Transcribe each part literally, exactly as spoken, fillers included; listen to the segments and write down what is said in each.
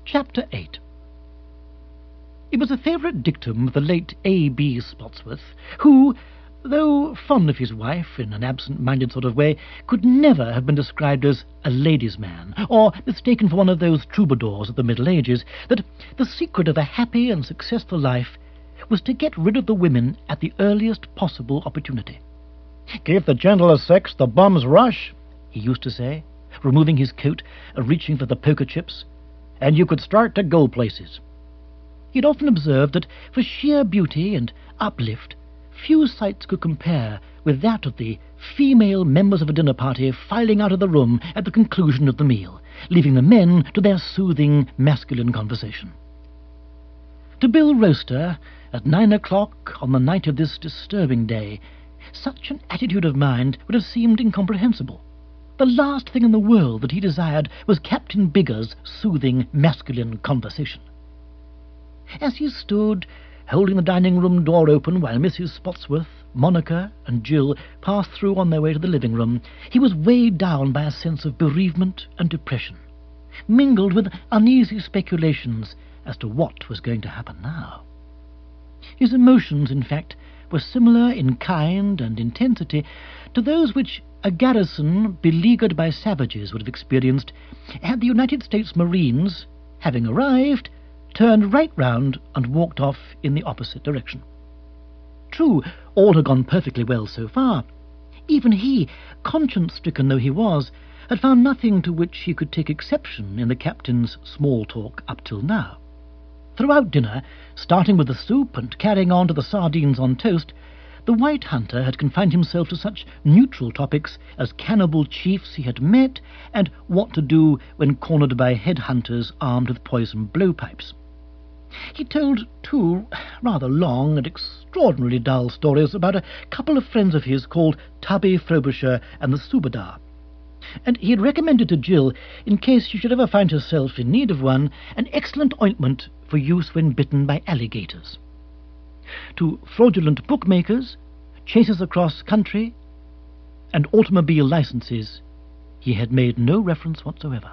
Chapter eight. It was a favourite dictum of the late A B Spotsworth, who, though fond of his wife in an absent-minded sort of way, could never have been described as a ladies' man, or mistaken for one of those troubadours of the Middle Ages, that the secret of a happy and successful life was to get rid of the women at the earliest possible opportunity. "Give the gentler sex the bum's rush," he used to say, removing his coat and reaching for the poker chips, "and you could start to go places." He had often observed that for sheer beauty and uplift few sights could compare with that of the female members of a dinner party filing out of the room at the conclusion of the meal, leaving the men to their soothing masculine conversation. To Bill Roaster, at nine o'clock on the night of this disturbing day, such an attitude of mind would have seemed incomprehensible. The last thing in the world that he desired was Captain Bigger's soothing masculine conversation. As he stood, holding the dining-room door open while Missus Spotsworth, Monica, and Jill passed through on their way to the living-room, he was weighed down by a sense of bereavement and depression, mingled with uneasy speculations as to what was going to happen now. His emotions, in fact, were similar in kind and intensity to those which a garrison beleaguered by savages would have experienced had the United States Marines, having arrived, turned right round and walked off in the opposite direction. True, all had gone perfectly well so far. Even he, conscience-stricken though he was, had found nothing to which he could take exception in the captain's small talk up till now. Throughout dinner, starting with the soup and carrying on to the sardines on toast, the white hunter had confined himself to such neutral topics as cannibal chiefs he had met and what to do when cornered by head-hunters armed with poison blowpipes. He told two rather long and extraordinarily dull stories about a couple of friends of his called Tubby Frobisher and the Subadar, and he had recommended to Jill, in case she should ever find herself in need of one, an excellent ointment for use when bitten by alligators. To fraudulent bookmakers, chases across country, and automobile licenses he had made no reference whatsoever.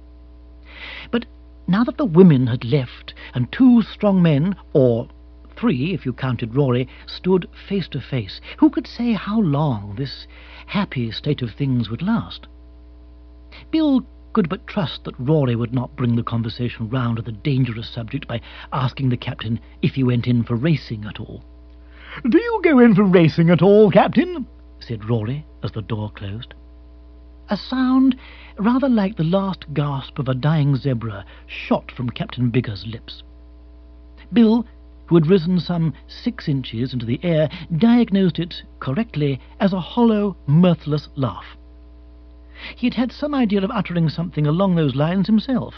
But now that the women had left, and two strong men, or three if you counted Rory, stood face to face, who could say how long this happy state of things would last? Bill could but trust that Rory would not bring the conversation round to the dangerous subject by asking the captain if he went in for racing at all. "Do you go in for racing at all, Captain?" said Rory as the door closed. A sound rather like the last gasp of a dying zebra shot from Captain Bigger's lips. Bill, who had risen some six inches into the air, diagnosed it correctly as a hollow, mirthless laugh. He had had some idea of uttering something along those lines himself.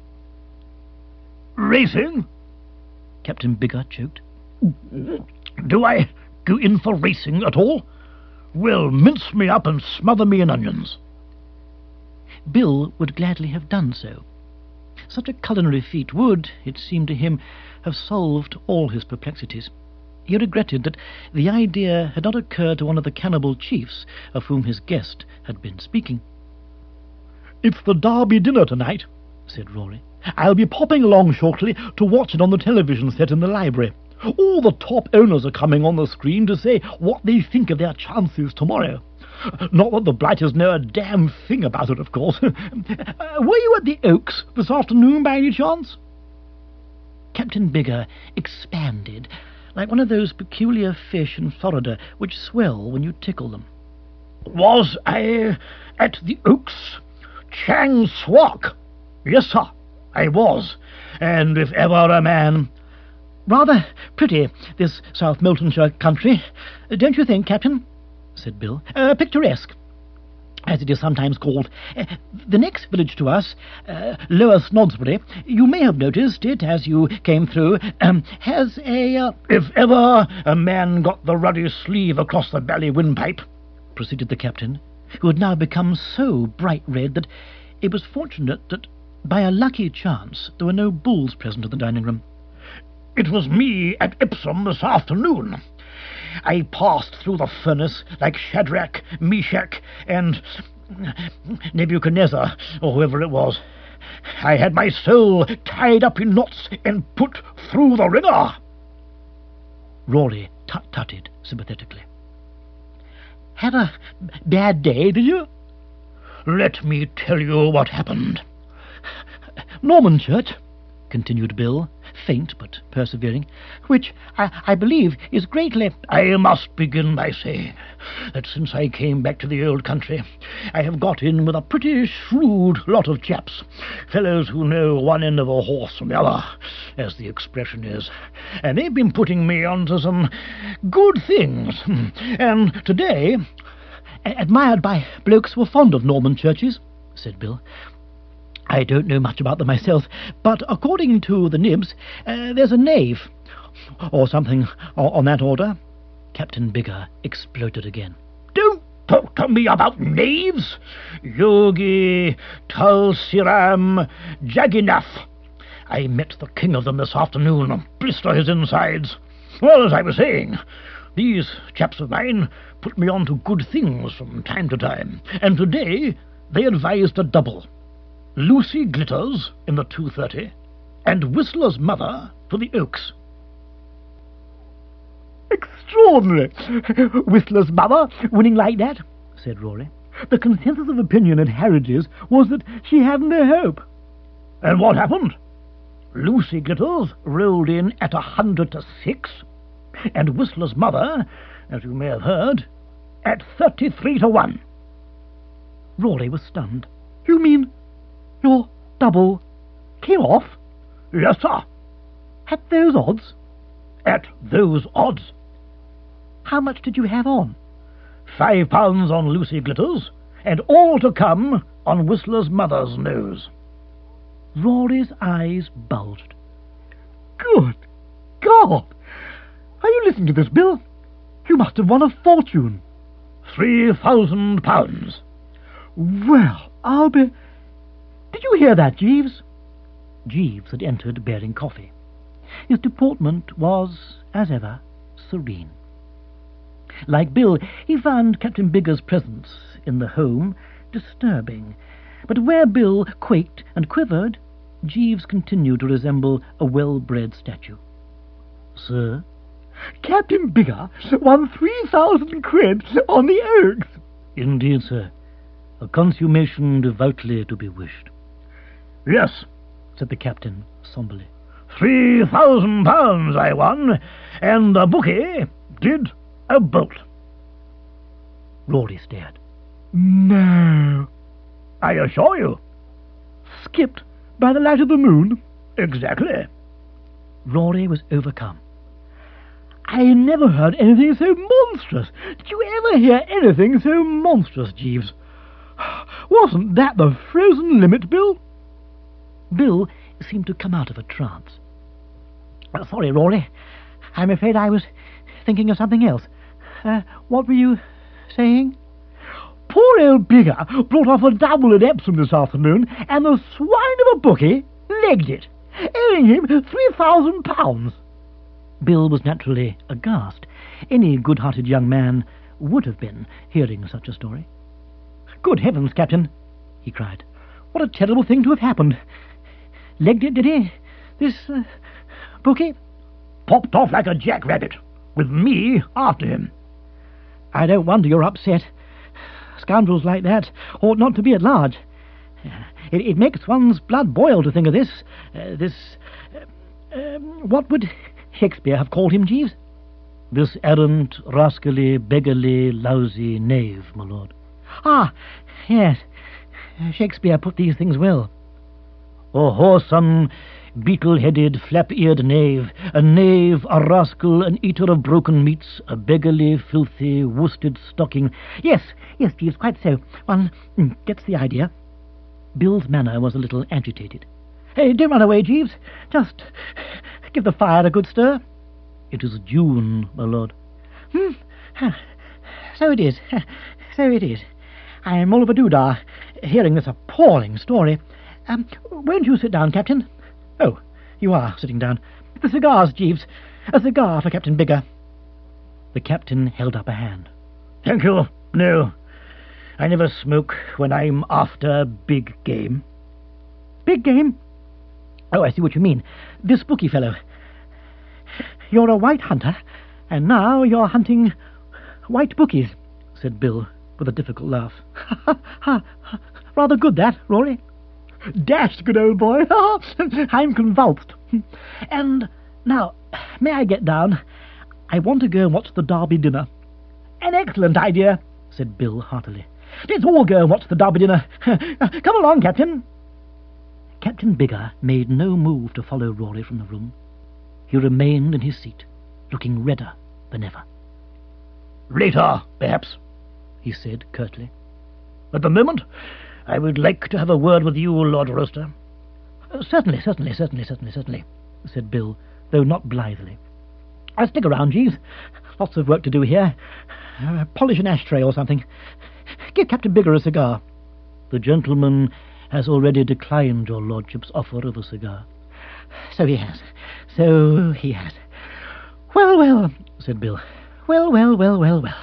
"Racing?" Captain Bigger choked. "Do I go in for racing at all? Well, mince me up and smother me in onions." Bill would gladly have done so. Such a culinary feat would, it seemed to him, have solved all his perplexities. He regretted that the idea had not occurred to one of the cannibal chiefs of whom his guest had been speaking. "It's the Derby dinner tonight," said Rory. "I'll be popping along shortly to watch it on the television set in the library. All the top owners are coming on the screen to say what they think of their chances tomorrow. Not that the blighters know a damn thing about it, of course. uh, were you at the Oaks this afternoon, by any chance?" Captain Bigger expanded, like one of those peculiar fish in Florida which swell when you tickle them. "Was I at the Oaks? Chang Swak? Yes, sir, I was. And if ever a man—" "Rather pretty, this South Moltonshire country, don't you think, Captain?" said Bill. Uh, picturesque, as it is sometimes called. Uh, the next village to us, uh, Lower Snodsbury, you may have noticed it as you came through, um, has a... Uh... "If ever a man got the ruddy sleeve across the belly windpipe," proceeded the captain, who had now become so bright red that it was fortunate that by a lucky chance there were no bulls present in the dining-room, "it was me at Epsom this afternoon. I passed through the furnace like Shadrach, Meshach, and Nebuchadnezzar, or whoever it was. I had my soul tied up in knots and put through the ringer. Rory tut-tutted sympathetically. Had a bad day, did you? Let me tell you what happened. Normanchurch, continued Bill, faint but persevering, which I, I believe is greatly... I must begin by saying that since I came back to the old country, I have got in with a pretty shrewd lot of chaps, fellows who know one end of a horse from the other, as the expression is, and they've been putting me on to some good things. And today... Admired by blokes who are fond of Norman churches, said Bill. I don't know much about them myself, but according to the nibs, uh, there's a knave, or something on that order. Captain Bigger exploded again. Don't talk to me about knaves, Yogi Tulsiram Jagannath. I met the king of them this afternoon and blister his insides. Well, as I was saying, these chaps of mine put me on to good things from time to time, and today they advised a double. Lucy Glitters in the two thirty, and Whistler's mother for the Oaks. Extraordinary! Whistler's mother winning like that, said Rory. The consensus of opinion at Harridge's was that she had no hope. And what happened? Lucy Glitters rolled in at a hundred to six, and Whistler's mother, as you may have heard, at thirty-three to one. Rory was stunned. You mean your double came off? Yes, sir. At those odds? At those odds. How much did you have on? Five pounds on Lucy Glitters, and all to come on Whistler's mother's nose. Rory's eyes bulged. Good God! Are you listening to this, Bill? You must have won a fortune. Three thousand pounds. Well, I'll be... Did you hear that, Jeeves? Jeeves had entered bearing coffee. His deportment was, as ever, serene. Like Bill, he found Captain Bigger's presence in the home disturbing, but where Bill quaked and quivered, Jeeves continued to resemble a well-bred statue. Sir? Captain Bigger won three thousand quid on the Oaks. Indeed, sir. A consummation devoutly to be wished. Yes, said the captain somberly. Three thousand pounds I won, and the bookie did a bolt. Rory stared. No. I assure you. Skipped by the light of the moon? Exactly. Rory was overcome. I never heard anything so monstrous. Did you ever hear anything so monstrous, Jeeves? Wasn't that the frozen limit, Bill? Bill seemed to come out of a trance. Uh, sorry, Rory. I'm afraid I was thinking of something else. Uh, what were you saying? Poor old Bigger brought off a double at Epsom this afternoon, and the swine of a bookie legged it, owing him three thousand pounds. Bill was naturally aghast. Any good-hearted young man would have been, hearing such a story. Good heavens, Captain, he cried. What a terrible thing to have happened. Legged it, did he? This uh, bookie? Popped off like a jackrabbit, with me after him. I don't wonder you're upset. Scoundrels like that ought not to be at large. It, it makes one's blood boil to think of this. Uh, this... Uh, um, what would Shakespeare have called him, Jeeves? This errant, rascally, beggarly, lousy knave, my lord. Ah, yes. Shakespeare put these things well. A whoreson, beetle-headed, flap-eared knave, a knave, a rascal, an eater of broken meats, a beggarly, filthy, worsted stocking. Yes, yes, Jeeves, quite so. One mm, gets the idea. Bill's manner was a little agitated. Hey, don't run away, Jeeves. Just give the fire a good stir. It is June, my lord. Hmm. So it is. So it is. I am all of a doodah, hearing this appalling story. Um, won't you sit down, Captain? Oh, you are sitting down. The cigars, Jeeves. A cigar for Captain Bigger. The captain held up a hand. Thank you. No, I never smoke when I'm after big game. Big game? Oh, I see what you mean. This bookie fellow. You're a white hunter, and now you're hunting white bookies, said Bill with a difficult laugh. Ha, ha, ha. Rather good, that, Rory. Dashed good, old boy. I'm convulsed. And now, may I get down? I want to go and watch the Derby dinner. An excellent idea, said Bill heartily. Let's all go and watch the Derby dinner. Come along, Captain. Captain Biggar made no move to follow Rory from the room. He remained in his seat, looking redder than ever. Later, perhaps, he said curtly. At the moment, I would like to have a word with you, Lord Roaster. Uh, certainly, certainly, certainly, certainly, certainly, said Bill, though not blithely. I'll stick around, Jeeves. Lots of work to do here. Uh, polish an ashtray or something. Give Captain Biggar a cigar. The gentleman has already declined your lordship's offer of a cigar. So he has. So he has. Well, well, said Bill. Well, well, well, well, well.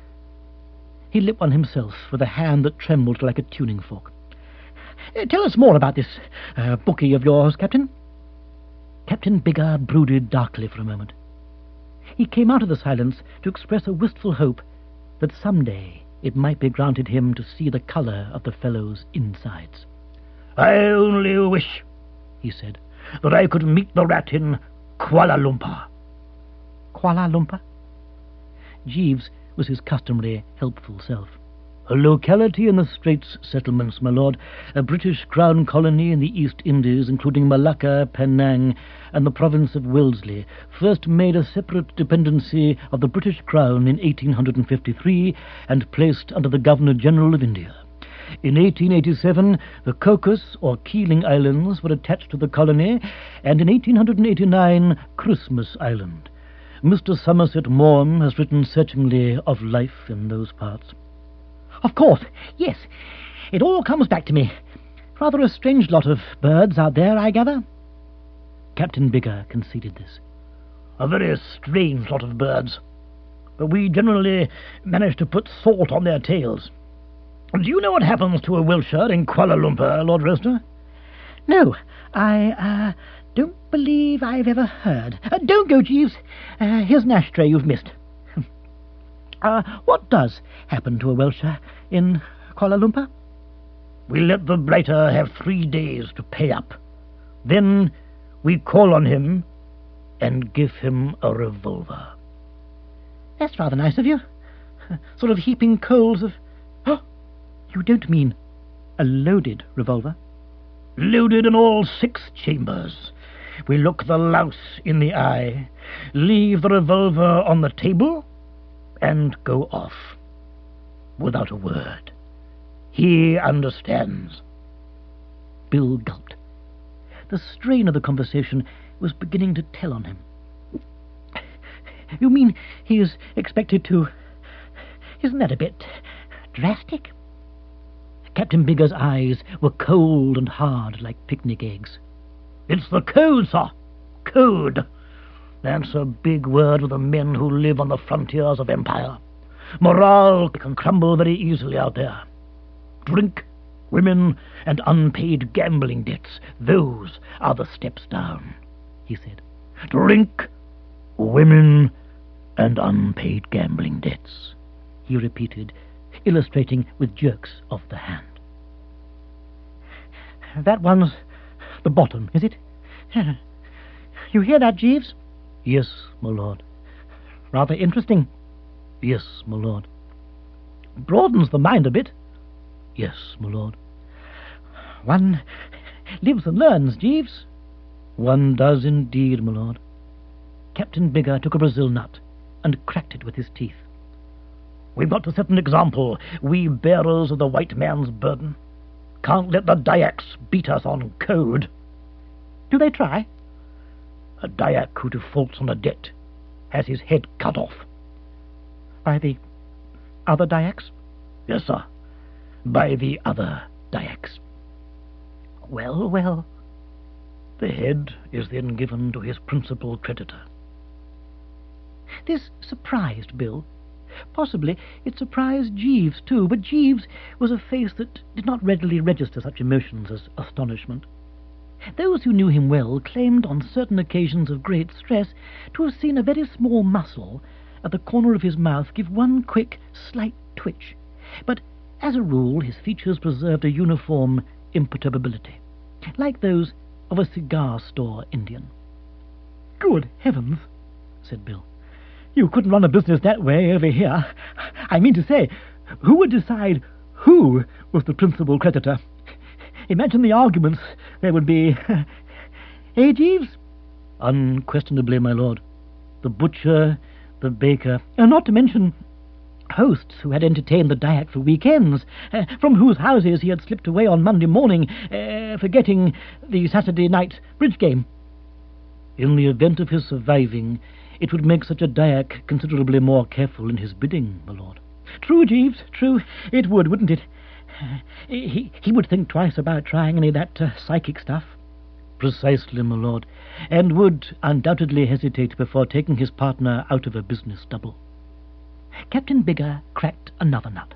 He lit one himself with a hand that trembled like a tuning fork. Uh, tell us more about this uh, bookie of yours, Captain. Captain Biggar brooded darkly for a moment. He came out of the silence to express a wistful hope that some day it might be granted him to see the colour of the fellow's insides. I only wish, he said, that I could meet the rat in Kuala Lumpur. Kuala Lumpur? Jeeves was his customary helpful self. A locality in the Straits Settlements, my lord, a British Crown colony in the East Indies, including Malacca, Penang, and the province of Wellesley, first made a separate dependency of the British Crown in eighteen fifty-three and placed under the Governor-General of India. In eighteen eighty-seven, the Cocos, or Keeling Islands, were attached to the colony, and in eighteen eighty-nine, Christmas Island. Mister Somerset Maugham has written searchingly of life in those parts. Of course, yes. It all comes back to me. Rather a strange lot of birds out there, I gather. Captain Biggar conceded this. A very strange lot of birds. But we generally manage to put salt on their tails. Do you know what happens to a Wiltshire in Kuala Lumpur, Lord Roaster? No, I uh, don't believe I've ever heard. Uh, don't go, Jeeves. Uh, here's an ashtray you've missed. Uh, what does happen to a Wiltshire in Kuala Lumpur? We let the blighter have three days to pay up. Then we call on him and give him a revolver. That's rather nice of you. Sort of heaping coals of... Oh, you don't mean a loaded revolver? Loaded in all six chambers. We look the louse in the eye, leave the revolver on the table, and go off, without a word. He understands. Bill gulped. The strain of the conversation was beginning to tell on him. You mean he is expected to... Isn't that a bit drastic? Captain Biggar's eyes were cold and hard like picnic eggs. It's the code, sir. Code. That's a big word with the men who live on the frontiers of empire. Morale can crumble very easily out there. Drink, women, and unpaid gambling debts, those are the steps down, he said. Drink, women, and unpaid gambling debts, he repeated, illustrating with jerks of the hand. That one's the bottom, is it? You hear that, Jeeves? Yes, my lord. Rather interesting. Yes, my lord. Broadens the mind a bit. Yes, my lord. One lives and learns, Jeeves. One does indeed, my lord. Captain Biggar took a Brazil nut and cracked it with his teeth. We've got to set an example, we bearers of the white man's burden. Can't let the Dyaks beat us on code. Do they try? A Dyak who defaults on a debt has his head cut off. By the other Dyaks? Yes, sir. By the other Dyaks. Well, well. The head is then given to his principal creditor. This surprised Bill. Possibly it surprised Jeeves, too, but Jeeves was a face that did not readily register such emotions as astonishment. Those who knew him well claimed on certain occasions of great stress to have seen a very small muscle at the corner of his mouth give one quick, slight twitch, but as a rule his features preserved a uniform imperturbability, like those of a cigar-store Indian. "Good heavens," said Bill. "You couldn't run a business that way over here. I mean to say, who would decide who was the principal creditor? Imagine the arguments there would be. Eh, Jeeves?" "Unquestionably, my lord. The butcher, the baker, and not to mention hosts who had entertained the Dyak for weekends, uh, from whose houses he had slipped away on Monday morning, uh, forgetting the Saturday night bridge game." "In the event of his surviving, it would make such a Dyak considerably more careful in his bidding, my lord." "True, Jeeves, true. It would, wouldn't it? Uh, he, he would think twice about trying any of that uh, psychic stuff." "Precisely, my lord, and would undoubtedly hesitate before taking his partner out of a business double." Captain Bigger cracked another nut.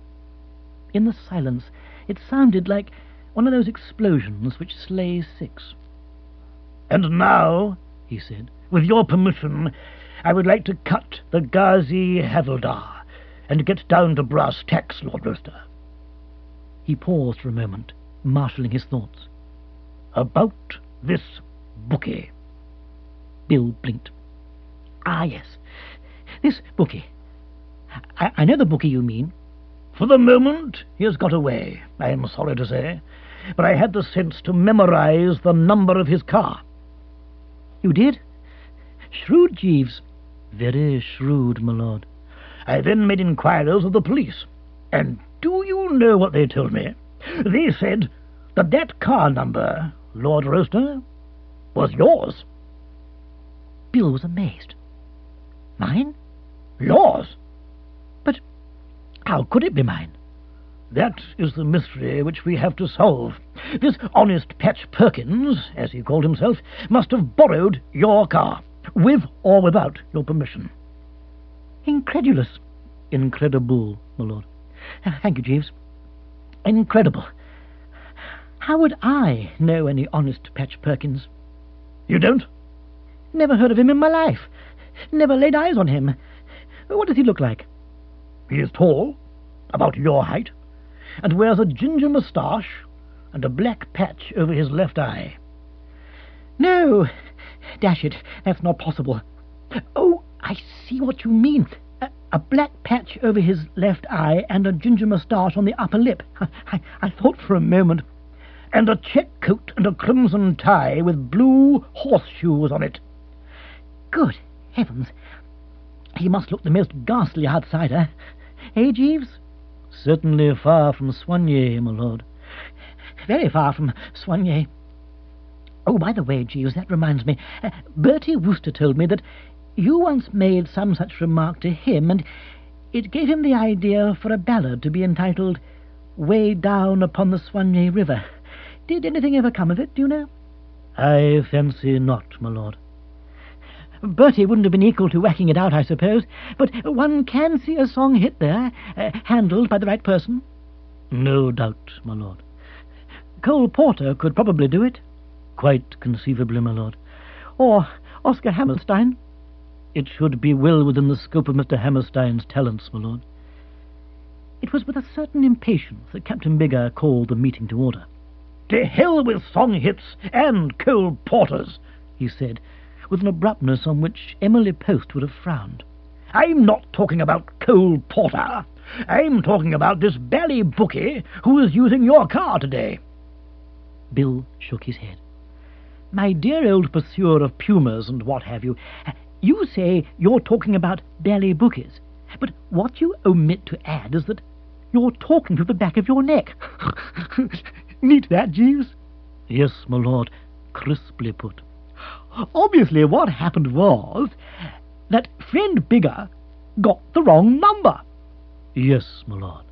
In the silence it sounded like one of those explosions which slay six. "And now," he said, "with your permission, I would like to cut the Ghazi Havildar and get down to brass tacks, Lord Roaster." He paused for a moment, marshalling his thoughts. "About this bookie." Bill blinked. "Ah, yes, this bookie. I, I know the bookie you mean." "For the moment he has got away, I am sorry to say, but I had the sense to memorize the number of his car." "You did? Shrewd, Jeeves." "Very shrewd, my lord. I then made inquiries of the police, and do you know what they told me? They said that that car number, Lord Roaster, was yours." Bill was amazed. "Mine?" "Yours." "But how could it be mine?" "That is the mystery which we have to solve. This honest Patch Perkins, as he called himself, must have borrowed your car, with or without your permission." "Incredulous." "Incredible, my lord." "Thank you, Jeeves. Incredible. How would I know any honest Patch Perkins?" "You don't?" "Never heard of him in my life. Never laid eyes on him. What does he look like?" "He is tall, about your height, and wears a ginger moustache and a black patch over his left eye." "No, dash it, that's not possible. Oh, I see what you mean. A, a black patch over his left eye and a ginger moustache on the upper lip. I, I thought for a moment." "And a check coat and a crimson tie with blue horseshoes on it." "Good heavens, he must look the most ghastly outsider. Eh, Jeeves?" "Certainly far from Soigné, my lord." "Very far from Soigné. Oh, by the way, Jeeves, that reminds me. Uh, Bertie Wooster told me that you once made some such remark to him, and it gave him the idea for a ballad to be entitled Way Down Upon the Soigné River. Did anything ever come of it, do you know?" "I fancy not, my lord." "Bertie wouldn't have been equal to whacking it out, I suppose, but one can see a song hit there, uh, handled by the right person." "No doubt, my lord." "Cole Porter could probably do it." "Quite conceivably, my lord." "Or Oscar Hammerstein." "It should be well within the scope of Mister Hammerstein's talents, my lord." It was with a certain impatience that Captain Bigger called the meeting to order. "To hell with song hits and Cole Porters," he said, with an abruptness on which Emily Post would have frowned. "I'm not talking about Cole Porter. I'm talking about this bally bookie who is using your car today." Bill shook his head. "My dear old pursuer of pumas and what have you, you say you're talking about bally bookies, but what you omit to add is that you're talking to the back of your neck." Neat that, Jeeves? "Yes, my lord, crisply put." "Obviously what happened was that friend Bigger got the wrong number." "Yes, my lord."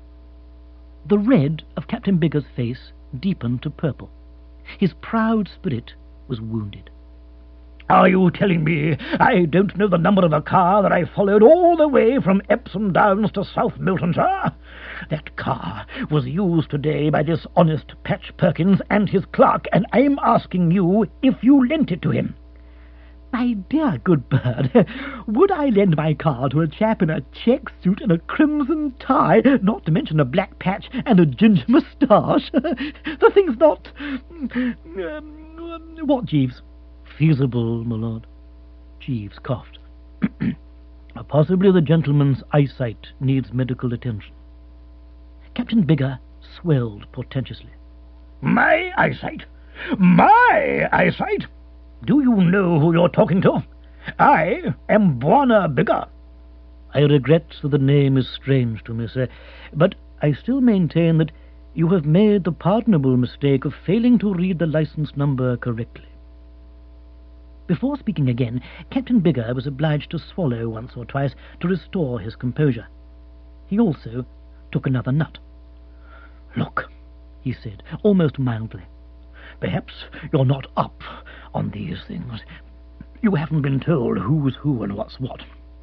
The red of Captain Bigger's face deepened to purple. His proud spirit was wounded. Are you telling me I don't know the number of a car that I followed all the way from Epsom Downs to South Miltonshire? That car was used today by this honest Patch Perkins and his clerk, and I'm asking you if you lent it to him. My dear good bird, would I lend my car to a chap in a check suit and a crimson tie, not to mention a black patch and a ginger moustache? The thing's not... Um, what, Jeeves? Feasible, my lord. Jeeves coughed. Possibly the gentleman's eyesight needs medical attention. Captain Bigger swelled portentously. My eyesight? My eyesight? Do you know who you're talking to? I am Bwana Bigger. I regret that the name is strange to me, sir, but I still maintain that you have made the pardonable mistake of failing to read the license number correctly. Before speaking again, Captain Bigger was obliged to swallow once or twice to restore his composure. He also took another nut. Look, he said, almost mildly, perhaps you're not up on these things. You haven't been told who's who and what's what.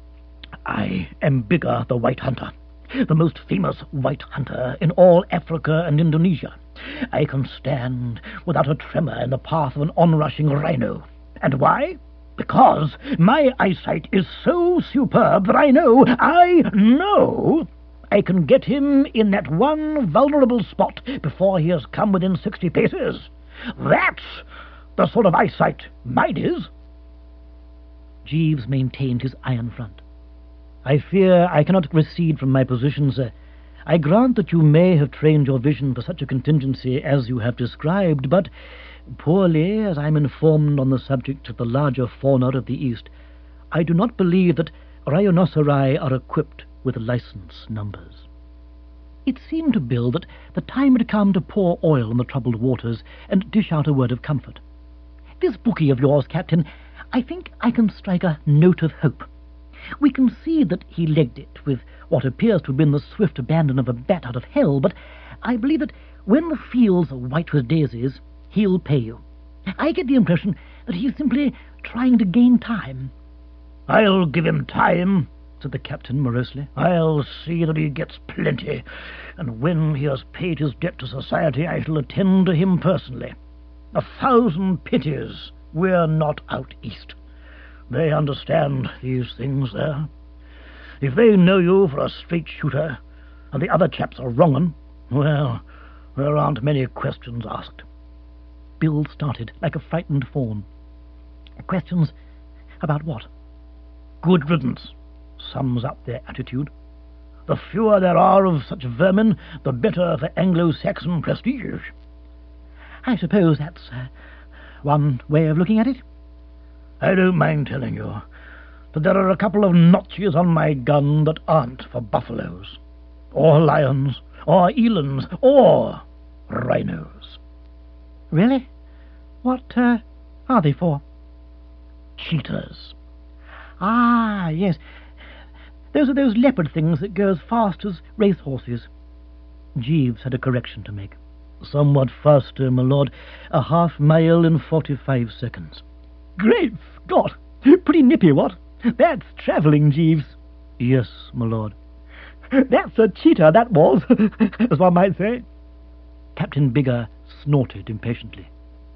I am Bigger the White Hunter, the most famous white hunter in all Africa and Indonesia. I can stand without a tremor in the path of an onrushing rhino. And why? Because my eyesight is so superb that I know, I know, I can get him in that one vulnerable spot before he has come within sixty paces. That's the sort of eyesight mine is. Jeeves maintained his iron front. I fear I cannot recede from my position, sir. I grant that you may have trained your vision for such a contingency as you have described, but, poorly as I am informed on the subject of the larger fauna of the East, I do not believe that rhinoceri are equipped with license numbers. It seemed to Bill that the time had come to pour oil on the troubled waters and dish out a word of comfort. This bookie of yours, Captain, I think I can strike a note of hope. We can see that he legged it with what appears to have been the swift abandon of a bat out of hell, but I believe that when the fields are white with daisies, he'll pay you. I get the impression that he's simply trying to gain time. I'll give him time, said the captain morosely. I'll see that he gets plenty, and when he has paid his debt to society, I shall attend to him personally. A thousand pities we're not out east. They understand these things there. If they know you for a straight shooter, and the other chaps are wrong 'un, well, there aren't many questions asked. Bill started like a frightened fawn. Questions about what? Good riddance sums up their attitude. The fewer there are of such vermin, the better for Anglo-Saxon prestige. I suppose that's uh, one way of looking at it. I don't mind telling you that there are a couple of notches on my gun that aren't for buffaloes, or lions, or elands, or rhinos. Really? What uh, are they for? Cheetahs. Ah, yes. Those are those leopard things that go as fast as racehorses. Jeeves had a correction to make. Somewhat faster, my lord. A half mile in forty-five seconds. Great Scott! Pretty nippy, what? That's travelling, Jeeves. Yes, my lord. That's a cheetah, that was, as one might say. Captain Bigger snorted impatiently.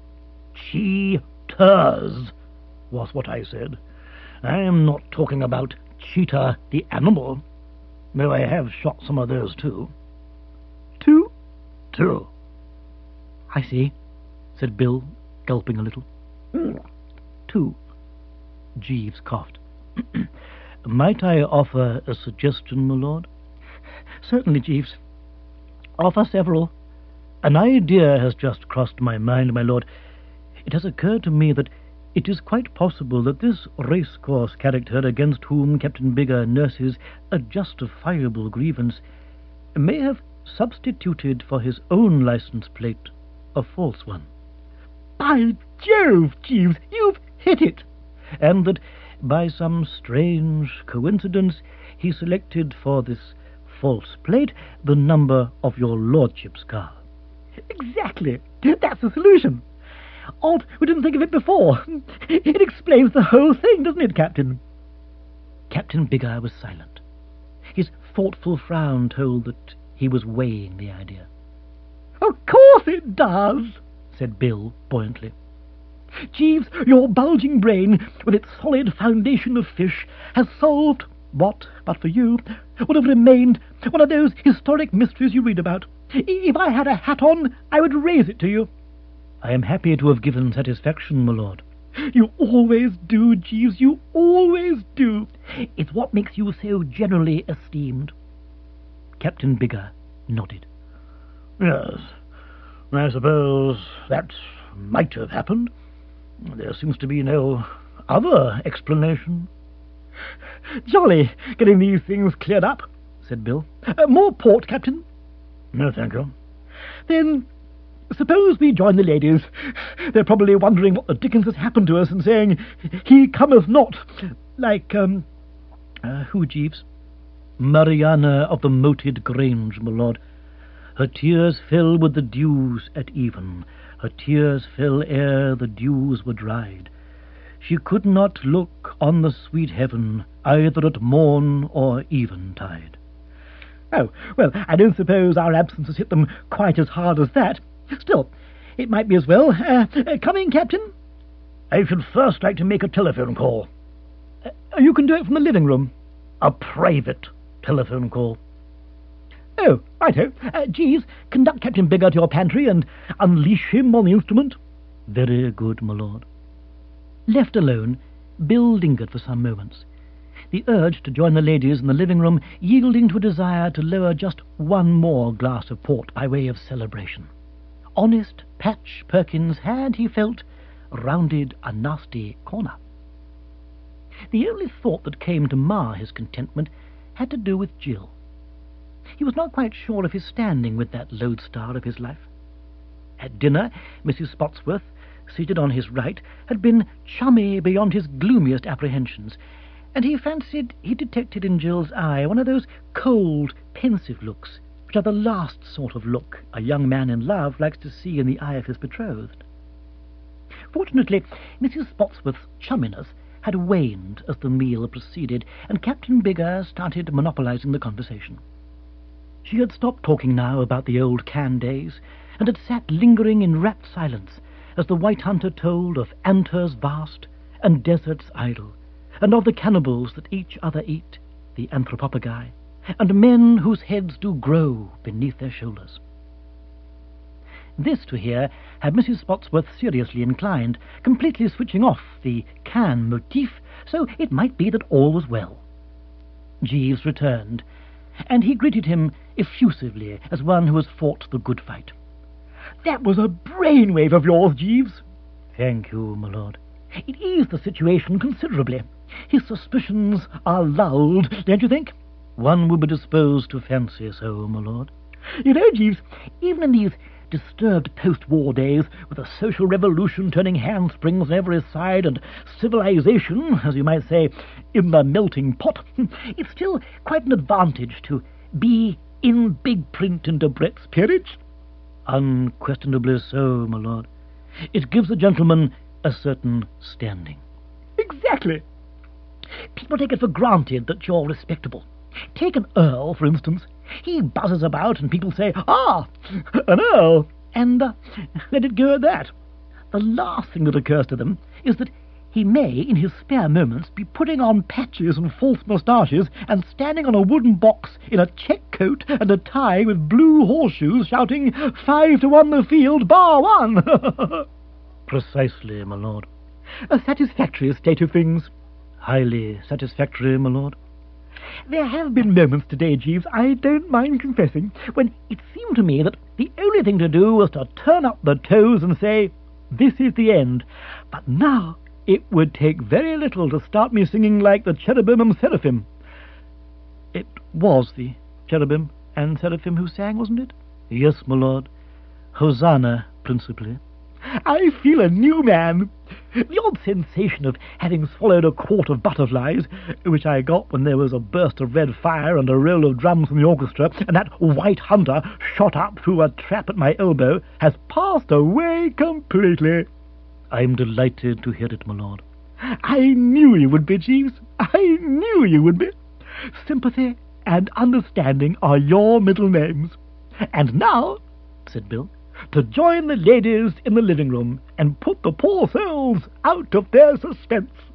Cheetahs was what I said. I am not talking about Cheetah the animal, though I have shot some of those too. Two? Two. I see, said Bill, gulping a little. Mm. Two. Jeeves coughed. Might I offer a suggestion, my lord? Certainly, Jeeves. Offer several. An idea has just crossed my mind, my lord. It has occurred to me that it is quite possible that this racecourse character against whom Captain Bigger nurses a justifiable grievance may have substituted for his own license plate a false one. By Jove, Jeeves, you've hit it! And that by some strange coincidence he selected for this false plate the number of your lordship's car. Exactly. That's the solution. Odd we didn't think of it before. It explains the whole thing, doesn't it, Captain? Captain Biggar was silent. His thoughtful frown told that he was weighing the idea. "Of course it does," said Bill buoyantly. "Jeeves, your bulging brain, with its solid foundation of fish, has solved what, but for you, would have remained one of those historic mysteries you read about. If I had a hat on, I would raise it to you." "I am happy to have given satisfaction, my lord." "You always do, Jeeves, you always do. It's what makes you so generally esteemed." Captain Biggar nodded. "Yes, I suppose that might have happened. There seems to be no other explanation." "Jolly getting these things cleared up," said Bill. Uh, "more port, Captain?" "No, thank you." "Then suppose we join the ladies. They're probably wondering what the dickens has happened to us and saying, 'He cometh not,' like, um... Uh, who, Jeeves?" "Mariana of the Moated Grange, my lord. Her tears fell with the dews at even. Her tears fell ere the dews were dried. She could not look on the sweet heaven, either at morn or eventide." "Oh, well, I don't suppose our absence has hit them quite as hard as that. Still, it might be as well. Uh, uh, coming, Captain?" "I should first like to make a telephone call." Uh, you can do it from the living room." "A private telephone call." "Oh, righto. Uh, Jeeves, conduct Captain Biggar to your pantry and unleash him on the instrument." "Very good, my lord." Left alone, Bill lingered for some moments, the urge to join the ladies in the living room yielding to a desire to lower just one more glass of port by way of celebration. Honest Patch Perkins had, he felt, rounded a nasty corner. The only thought that came to mar his contentment had to do with Jill. He was not quite sure of his standing with that lodestar of his life. At dinner, Missus Spotsworth, seated on his right, had been chummy beyond his gloomiest apprehensions, and he fancied he detected in Jill's eye one of those cold, pensive looks which are the last sort of look a young man in love likes to see in the eye of his betrothed. Fortunately, Missus Spotsworth's chumminess had waned as the meal proceeded, and Captain Biggar started monopolizing the conversation. She had stopped talking now about the old Cannes days, and had sat lingering in rapt silence as the white hunter told of Antur's vast and deserts idle, and of the cannibals that each other eat, the anthropophagi, and men whose heads do grow beneath their shoulders. This, to hear, had Missus Spotsworth seriously inclined, completely switching off the Cannes motif, so it might be that all was well. Jeeves returned, and he greeted him effusively as one who has fought the good fight. "That was a brainwave of yours, Jeeves." "Thank you, my lord." "It eased the situation considerably. His suspicions are lulled, don't you think?" "One would be disposed to fancy so, my lord." "You know, Jeeves, even in these disturbed post-war days, with a social revolution turning handsprings on every side and civilization, as you might say, in the melting pot, it's still quite an advantage to be in big print in Debrett's peerage." "Unquestionably so, my lord. It gives a gentleman a certain standing." "Exactly. People take it for granted that you're respectable. Take an earl, for instance. He buzzes about and people say, 'Ah, an earl,' and uh, let it go at that. The last thing that occurs to them is that he may, in his spare moments, be putting on patches and false moustaches and standing on a wooden box in a check coat and a tie with blue horseshoes shouting, 'Five to one the field, bar one!'" "Precisely, my lord." "A satisfactory state of things." "Highly satisfactory, my lord." "There have been moments today, Jeeves, I don't mind confessing, when it seemed to me that the only thing to do was to turn up the toes and say, 'This is the end.' But now it would take very little to start me singing like the cherubim and seraphim." "It was the cherubim and seraphim who sang, wasn't it?" "Yes, my lord. Hosanna, principally." "I feel a new man. The odd sensation of having swallowed a quart of butterflies, which I got when there was a burst of red fire and a roll of drums from the orchestra, and that white hunter shot up through a trap at my elbow, has passed away completely." I'm delighted to hear it, my lord. I knew you would be, Jeeves. I knew you would be. Sympathy and understanding are your middle names. And now, said Bill, to join the ladies in the living room and put the poor souls out of their suspense.